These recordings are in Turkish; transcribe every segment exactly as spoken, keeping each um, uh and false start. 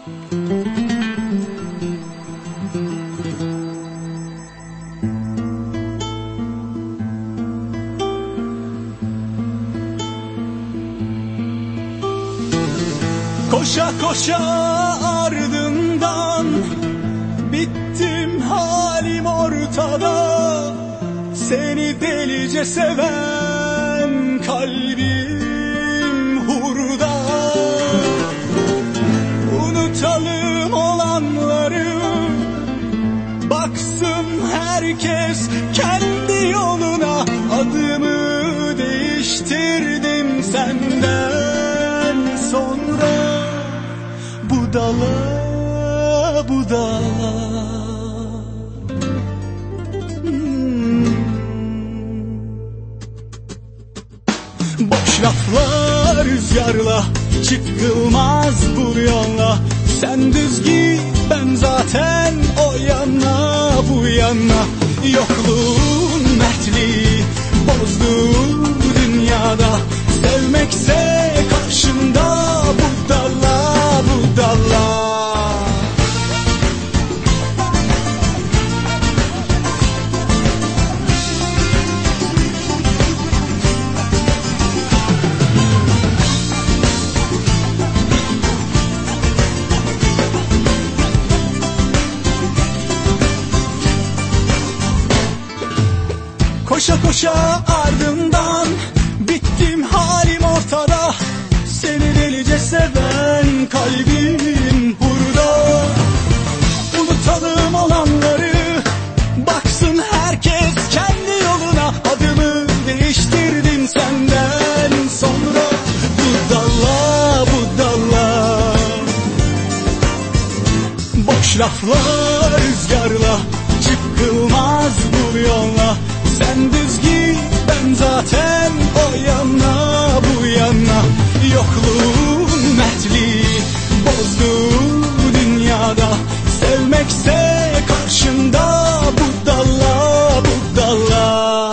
Koşa koşa ardından bittim, halim ortada. Seni delice seven kalbim hurda. Unutalım olanları, baksın herkes kendi yoluna. Adımı değiştirdim senden sonra, budala budala. hmm. Boş lafla rüzgarla çıkılmaz bu yolla. Sen düz git, ben zaten o yana bu yana. Yokluğun mertliği bozdu dünyada. Sevmekse karşında budala budala. Koşa koşa ardından bittim, halim ortada. Seni delice seven kalbim burada. Unutalım olanları, baksın herkes kendi yoluna. Adımı değiştirdim senden sonra, budala budala. Boş lafla rüzgarla çıkılmaz bu yolla. Sen düz git, ben zaten o yana bu yana. Yokluğun mertliği bozdu dünyada. Sevmekse karşında budala budala.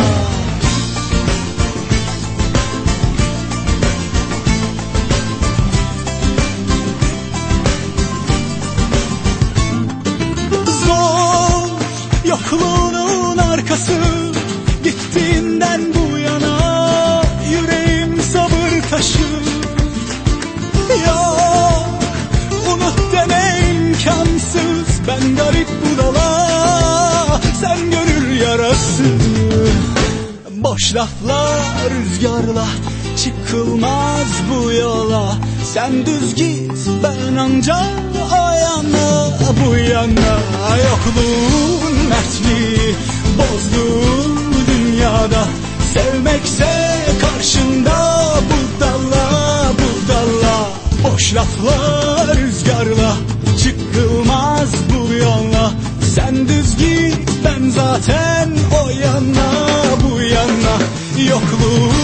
Zor yokluğunun arkası, gittiğinden bu yana yüreğim sabır taşı. Yok, unut deme imkansız, ben garip budala, sen gönül yarası. Boş lafla rüzgarla çıkılmaz bu yola. Sen düz git, ben anca o yana bu yana. Yokluğun mertliği bozdu dünyada. Sevmekse karşında budala budala. Boş lafla rüzgarla çıkılmaz bu yolla. Sen düz git, ben zaten o yana bu yana. Yokluğun